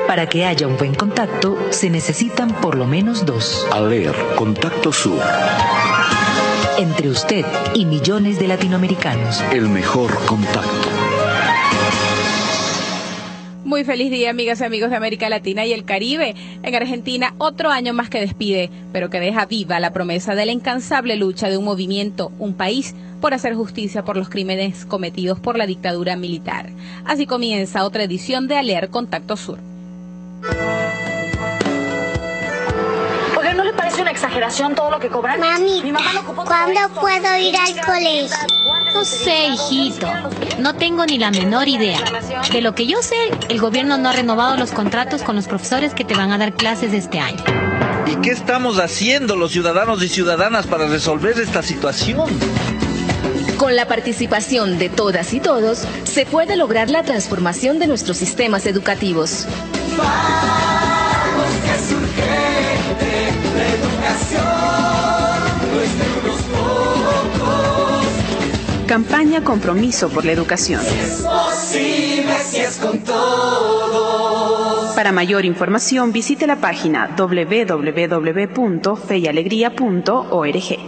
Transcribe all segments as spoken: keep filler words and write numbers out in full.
Para que haya un buen contacto, se necesitan por lo menos dos. ALER, Contacto Sur. Entre usted y millones de latinoamericanos. El mejor contacto. Muy feliz día, amigas y amigos de América Latina y el Caribe. En Argentina, otro año más que despide, pero que deja viva la promesa de la incansable lucha de un movimiento, un país, por hacer justicia por los crímenes cometidos por la dictadura militar. Así comienza otra edición de ALER Contacto Sur. Porque no le parece una exageración todo lo que cobran. Mami, Mi mamá no ocupó ¿cuándo puedo ir al colegio? No sé, hijito. No tengo ni la menor idea. De lo que yo sé, el gobierno no ha renovado los contratos con los profesores que te van a dar clases este año. ¿Y qué estamos haciendo los ciudadanos y ciudadanas para resolver esta situación? Con la participación de todas y todos, se puede lograr la transformación de nuestros sistemas educativos. Vamos, que es urgente la educación, no es de unos pocos. Campaña Compromiso por la Educación. Si es posible, si es con todos. Para mayor información, visite la página doble u doble u doble u punto fe y alegría punto org.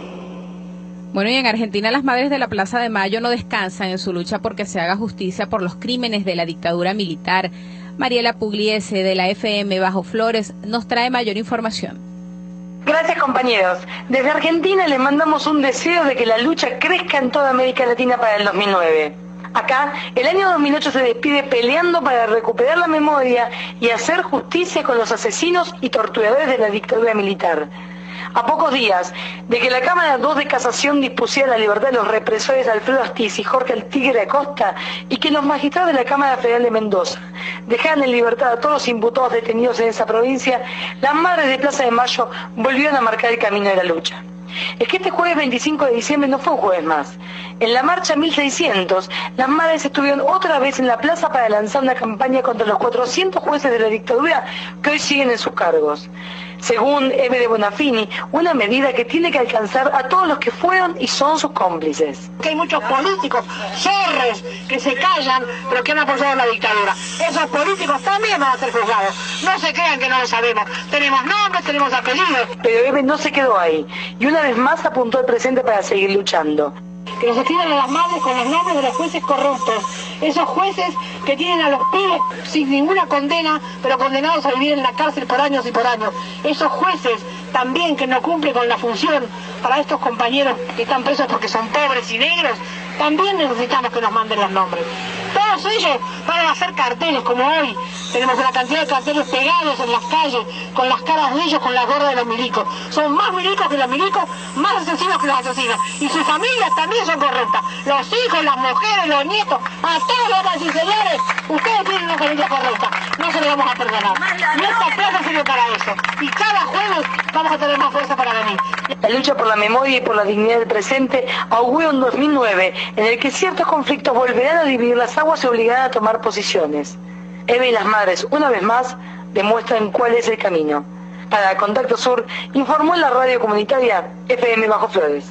Bueno, y en Argentina las madres de la Plaza de Mayo no descansan en su lucha porque se haga justicia por los crímenes de la dictadura militar. Mariela Pugliese de la F M Bajo Flores nos trae mayor información. Gracias, compañeros. Desde Argentina les mandamos un deseo de que la lucha crezca en toda América Latina para el dos mil nueve. Acá, el año dos mil ocho se despide peleando para recuperar la memoria y hacer justicia con los asesinos y torturadores de la dictadura militar. A pocos días de que la Cámara dos de Casación dispusiera la libertad de los represores Alfredo Astiz y Jorge el Tigre Acosta y que los magistrados de la Cámara Federal de Mendoza dejaran en libertad a todos los imputados detenidos en esa provincia, las madres de Plaza de Mayo volvieron a marcar el camino de la lucha. Es que este jueves veinticinco de diciembre no fue un jueves más. En la marcha mil seiscientos, las madres estuvieron otra vez en la plaza para lanzar una campaña contra los cuatrocientos jueces de la dictadura que hoy siguen en sus cargos. Según Eve de Bonafini, una medida que tiene que alcanzar a todos los que fueron y son sus cómplices. Que hay muchos políticos, zorros, que se callan, pero que han apoyado la dictadura. Esos políticos también van a ser juzgados. No se crean que no lo sabemos. Tenemos nombres, tenemos apellidos. Pero Eve no se quedó ahí, y una vez más apuntó al presente para seguir luchando. Que nos escriban a las madres con los nombres de los jueces corruptos. Esos jueces que tienen a los pibes sin ninguna condena, pero condenados a vivir en la cárcel por años y por años. Esos jueces también que no cumplen con la función para estos compañeros que están presos porque son pobres y negros, también necesitamos que nos manden los nombres. Todos ellos van a hacer carteles como hoy. Tenemos una cantidad de carteles pegados en las calles, con las caras de ellos, con las gordas de los milicos. Son más milicos que los milicos, más asesinos que los asesinos. Y sus familias también son corruptas. Los hijos, las mujeres, los nietos, a todos los demás, y señores, ustedes tienen una familia corrupta. No se lo vamos a perdonar. Nuestra plaza sirve para eso. Y cada jueves vamos a tener más fuerza para venir. La lucha por la memoria y por la dignidad del presente augura un dos mil nueve en el que ciertos conflictos volverán a dividir las aguas y obligarán a tomar posiciones. Eve y las madres, una vez más, demuestran cuál es el camino. Para Contacto Sur, informó en la radio comunitaria F M Bajo Flores.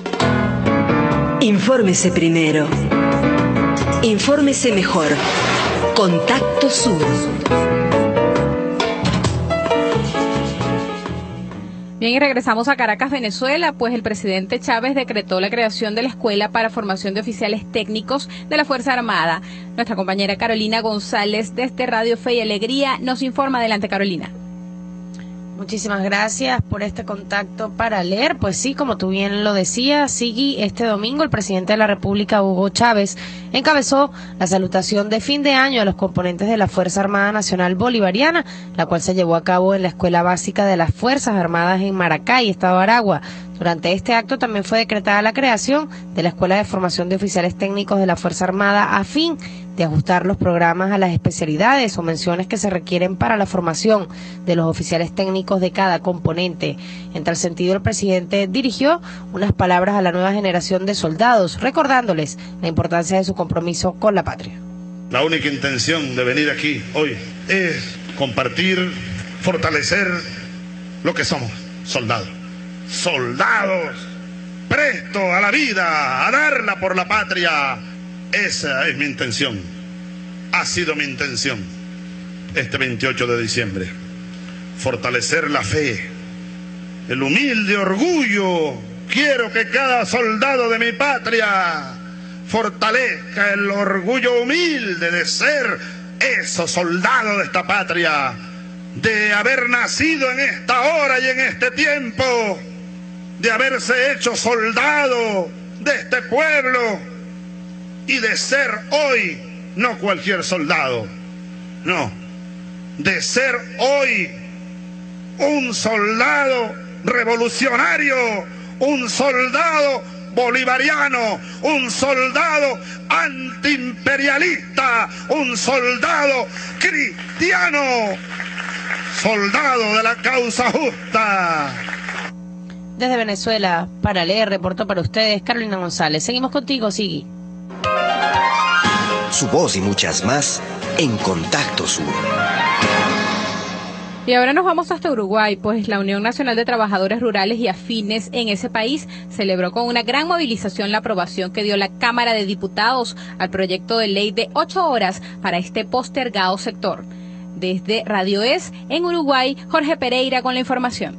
Infórmese primero. Infórmese mejor. Contacto Sur. Bien, y regresamos a Caracas, Venezuela, pues el presidente Chávez decretó la creación de la Escuela para Formación de Oficiales Técnicos de la Fuerza Armada. Nuestra compañera Carolina González, desde Radio Fe y Alegría, nos informa. Adelante, Carolina. Muchísimas gracias por este contacto para leer. Pues sí, como tú bien lo decías, Sigui, este domingo el presidente de la República, Hugo Chávez, encabezó la salutación de fin de año a los componentes de la Fuerza Armada Nacional Bolivariana, la cual se llevó a cabo en la Escuela Básica de las Fuerzas Armadas en Maracay, Estado Aragua. Durante este acto también fue decretada la creación de la Escuela de Formación de Oficiales Técnicos de la Fuerza Armada a fin de ajustar los programas a las especialidades o menciones que se requieren para la formación de los oficiales técnicos de cada componente. En tal sentido, el presidente dirigió unas palabras a la nueva generación de soldados, recordándoles la importancia de su compromiso con la patria. La única intención de venir aquí hoy es compartir, fortalecer lo que somos, soldados. Soldados, presto a la vida, a darla por la patria. Esa es mi intención, ha sido mi intención. este veintiocho de diciembre. Fortalecer la fe, el humilde orgullo. Quiero que cada soldado de mi patria fortalezca el orgullo humilde de ser esos soldados de esta patria, de haber nacido en esta hora y en este tiempo, de haberse hecho soldado de este pueblo y de ser hoy no cualquier soldado, no, de ser hoy un soldado revolucionario, un soldado bolivariano, un soldado antiimperialista, un soldado cristiano, soldado de la causa justa. Desde Venezuela, para leer, reportó para ustedes Carolina González. Seguimos contigo, Sigui. Su voz y muchas más en Contacto Sur. Y ahora nos vamos hasta Uruguay, pues la Unión Nacional de Trabajadores Rurales y Afines en ese país celebró con una gran movilización la aprobación que dio la Cámara de Diputados al proyecto de ley de ocho horas para este postergado sector. Desde Radio Es, en Uruguay, Jorge Pereira con la información.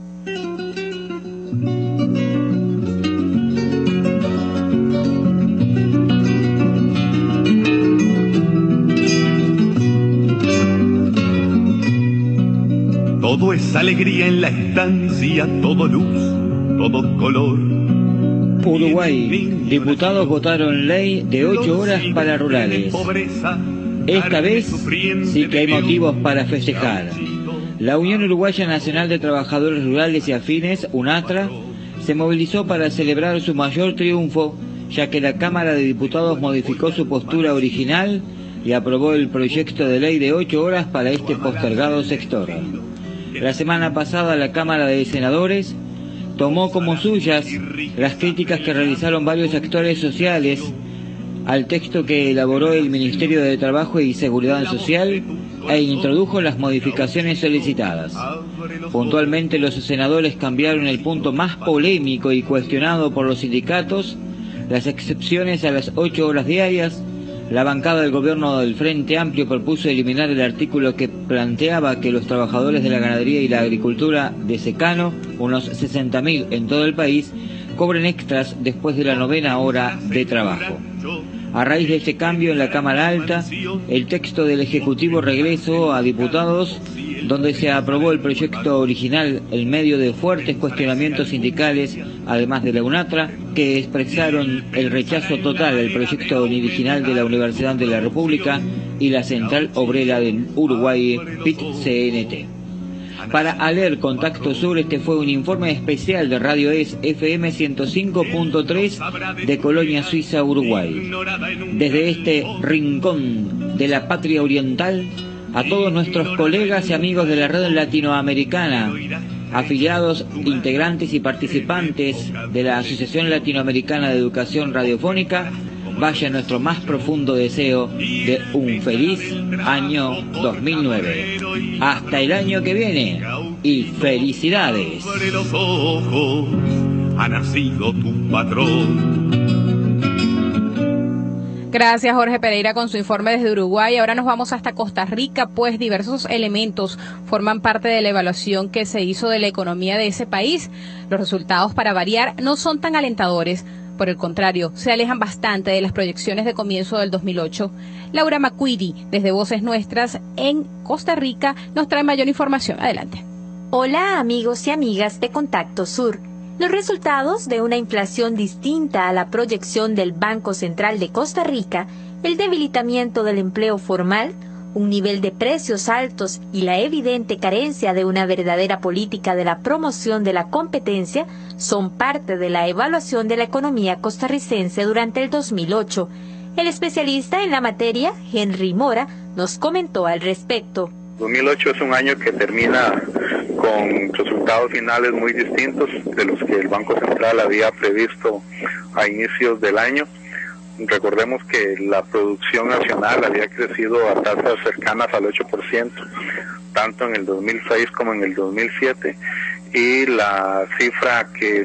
Todo es alegría en la estancia, todo luz, todo color. Uruguay, diputados votaron ley de ocho horas para rurales. Esta vez sí que hay motivos para festejar. La Unión Uruguaya Nacional de Trabajadores Rurales y Afines, UNATRA, se movilizó para celebrar su mayor triunfo, ya que la Cámara de Diputados modificó su postura original y aprobó el proyecto de ley de ocho horas para este postergado sector. La semana pasada la Cámara de Senadores tomó como suyas las críticas que realizaron varios actores sociales al texto que elaboró el Ministerio de Trabajo y Seguridad Social e introdujo las modificaciones solicitadas. Puntualmente, los senadores cambiaron el punto más polémico y cuestionado por los sindicatos, las excepciones a las ocho horas diarias. La bancada del gobierno del Frente Amplio propuso eliminar el artículo que planteaba que los trabajadores de la ganadería y la agricultura de secano, unos sesenta mil en todo el país, cobren extras después de la novena hora de trabajo. A raíz de este cambio en la Cámara Alta, el texto del Ejecutivo regresó a diputados, donde se aprobó el proyecto original en medio de fuertes cuestionamientos sindicales, además de la UNATRA, que expresaron el rechazo total al proyecto original de la Universidad de la República y la Central Obrera del Uruguay, P I T C N T. Para Aler Contacto Sur, este fue un informe especial de Radio Es F M ciento cinco punto tres de Colonia Suiza, Uruguay. Desde este rincón de la patria oriental, a todos nuestros colegas y amigos de la red latinoamericana, afiliados, integrantes y participantes de la Asociación Latinoamericana de Educación Radiofónica, vaya nuestro más profundo deseo de un feliz año dos mil nueve. Hasta el año que viene y felicidades. Sobre los ojos ha nacido tu patrón. Gracias, Jorge Pereira, con su informe desde Uruguay. Ahora nos vamos hasta Costa Rica, pues diversos elementos forman parte de la evaluación que se hizo de la economía de ese país. Los resultados, para variar, no son tan alentadores. Por el contrario, se alejan bastante de las proyecciones de comienzo del dos mil ocho. Laura Macuidi, desde Voces Nuestras en Costa Rica, nos trae mayor información. Adelante. Hola, amigos y amigas de Contacto Sur. Los resultados de una inflación distinta a la proyección del Banco Central de Costa Rica, el debilitamiento del empleo formal, un nivel de precios altos y la evidente carencia de una verdadera política de la promoción de la competencia son parte de la evaluación de la economía costarricense durante el dos mil ocho. El especialista en la materia, Henry Mora, nos comentó al respecto. dos mil ocho es un año que termina con resultados finales muy distintos de los que el Banco Central había previsto a inicios del año. Recordemos que la producción nacional había crecido a tasas cercanas al ocho por ciento, tanto en el dos mil seis como en el dos mil siete, y la cifra que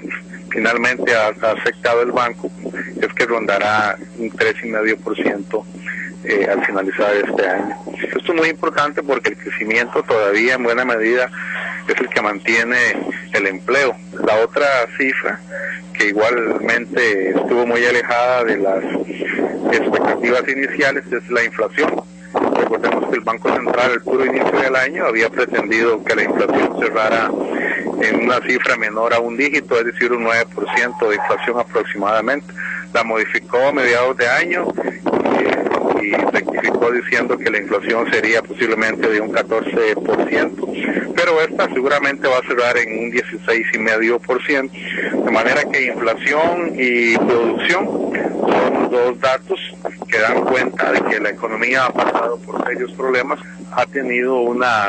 finalmente ha, ha aceptado el banco es que rondará un tres coma cinco por ciento eh, al finalizar este año. Esto es muy importante porque el crecimiento todavía en buena medida es el que mantiene el empleo. La otra cifra, que igualmente estuvo muy alejada de las expectativas iniciales, es la inflación. Recordemos que el Banco Central, al puro inicio del año, había pretendido que la inflación cerrara en una cifra menor a un dígito, es decir, un nueve por ciento de inflación aproximadamente. La modificó a mediados de año y, y rectificó diciendo que la inflación sería posiblemente de un catorce por ciento, pero esta seguramente va a cerrar en un dieciséis coma cinco por ciento, de manera que inflación y producción son dos datos que dan cuenta de que la economía ha pasado por serios problemas, ha tenido una,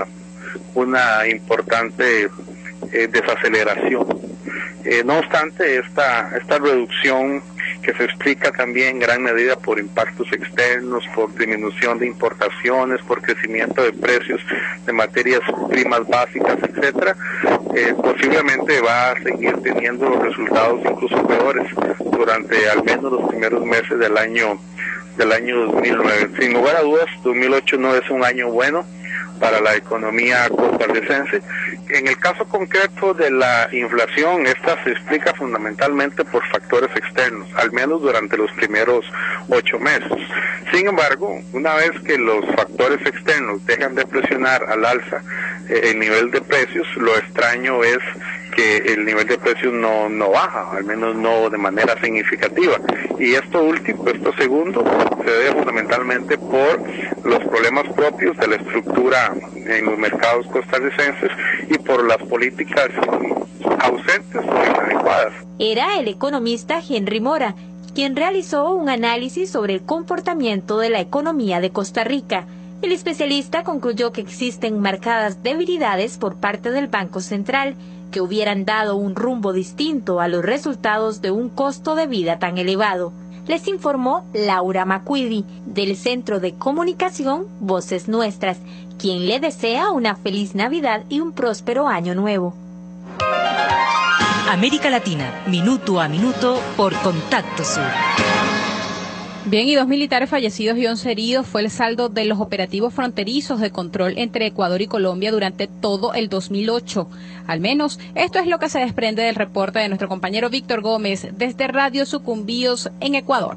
una importante eh, desaceleración. Eh, no obstante, esta, esta reducción, que se explica también en gran medida por impactos externos, por disminución de importaciones, por crecimiento de precios de materias primas básicas, etcétera, eh, posiblemente va a seguir teniendo resultados incluso peores durante al menos los primeros meses del año del año dos mil nueve. Sin lugar a dudas, dos mil ocho no es un año bueno para la economía costarricense. En el caso concreto de la inflación, esta se explica fundamentalmente por factores externos, al menos durante los primeros ocho meses. Sin embargo, una vez que los factores externos dejan de presionar al alza eh, el nivel de precios, lo extraño es que el nivel de precios no, no baja, al menos no de manera significativa. Y esto último, esto segundo, se debe fundamentalmente por los problemas propios de la estructura en los mercados costarricenses y por las políticas ausentes o inadecuadas. Era el economista Henry Mora, quien realizó un análisis sobre el comportamiento de la economía de Costa Rica. El especialista concluyó que existen marcadas debilidades por parte del Banco Central, que hubieran dado un rumbo distinto a los resultados de un costo de vida tan elevado. Les informó Laura Macuidi, del Centro de Comunicación Voces Nuestras, quien le desea una feliz Navidad y un próspero año nuevo. América Latina, minuto a minuto por Contacto Sur. Bien, y dos militares fallecidos y once heridos fue el saldo de los operativos fronterizos de control entre Ecuador y Colombia durante todo el dos mil ocho. Al menos, esto es lo que se desprende del reporte de nuestro compañero Víctor Gómez desde Radio Sucumbíos en Ecuador.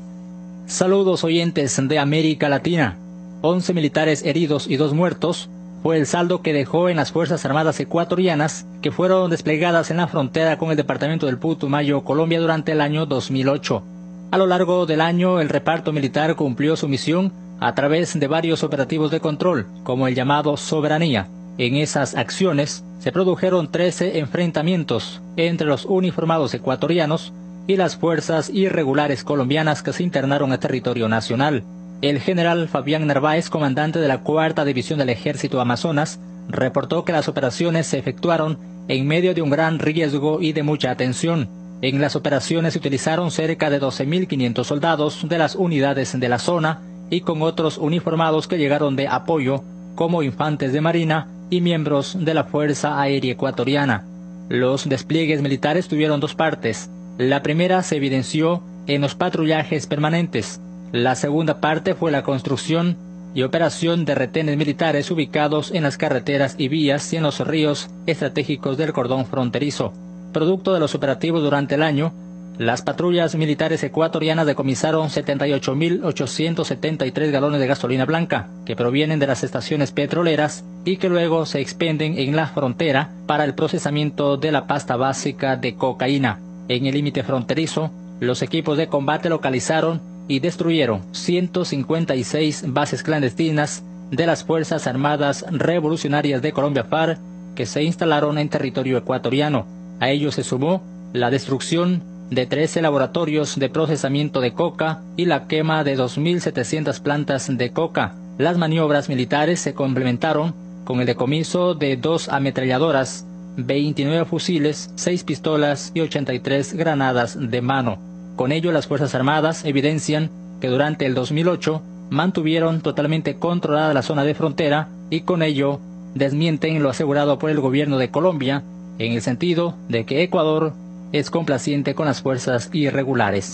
Saludos oyentes de América Latina. once militares heridos y dos muertos fue el saldo que dejó en las Fuerzas Armadas ecuatorianas que fueron desplegadas en la frontera con el departamento del Putumayo, Colombia, durante el año dos mil ocho. A lo largo del año, el reparto militar cumplió su misión a través de varios operativos de control, como el llamado Soberanía. En esas acciones se produjeron trece enfrentamientos entre los uniformados ecuatorianos y las fuerzas irregulares colombianas que se internaron a territorio nacional. El general Fabián Narváez, comandante de la cuarta División del Ejército Amazonas, reportó que las operaciones se efectuaron en medio de un gran riesgo y de mucha atención. En las operaciones se utilizaron cerca de doce mil quinientos soldados de las unidades de la zona y con otros uniformados que llegaron de apoyo, como infantes de marina y miembros de la Fuerza Aérea Ecuatoriana. Los despliegues militares tuvieron dos partes. La primera se evidenció en los patrullajes permanentes. La segunda parte fue la construcción y operación de retenes militares ubicados en las carreteras y vías y en los ríos estratégicos del cordón fronterizo. Producto de los operativos durante el año, las patrullas militares ecuatorianas decomisaron setenta y ocho mil ochocientos setenta y tres galones de gasolina blanca, que provienen de las estaciones petroleras y que luego se expenden en la frontera para el procesamiento de la pasta básica de cocaína. En el límite fronterizo, los equipos de combate localizaron y destruyeron ciento cincuenta y seis bases clandestinas de las Fuerzas Armadas Revolucionarias de Colombia FARC que se instalaron en territorio ecuatoriano. A ello se sumó la destrucción de trece laboratorios de procesamiento de coca y la quema de dos mil setecientas plantas de coca. Las maniobras militares se complementaron con el decomiso de dos ametralladoras, veintinueve fusiles, seis pistolas y ochenta y tres granadas de mano. Con ello, las Fuerzas Armadas evidencian que durante el dos mil ocho mantuvieron totalmente controlada la zona de frontera y con ello desmienten lo asegurado por el gobierno de Colombia en el sentido de que Ecuador es complaciente con las fuerzas irregulares.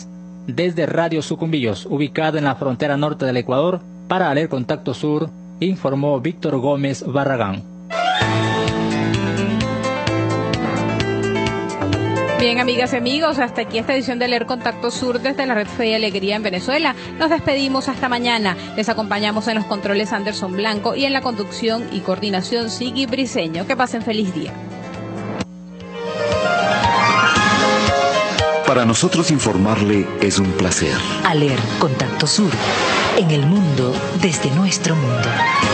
desde Radio Sucumbíos, ubicada en la frontera norte del Ecuador, para Aler Contacto Sur, informó Víctor Gómez Barragán. Bien, amigas y amigos, hasta aquí esta edición de Leer Contacto Sur desde la Red Fe y Alegría en Venezuela. Nos despedimos hasta mañana. Les acompañamos en los controles Anderson Blanco y en la conducción y coordinación Sigui Briceño. Que pasen feliz día. Para nosotros informarle es un placer. Aler Contacto Sur, en el mundo desde nuestro mundo.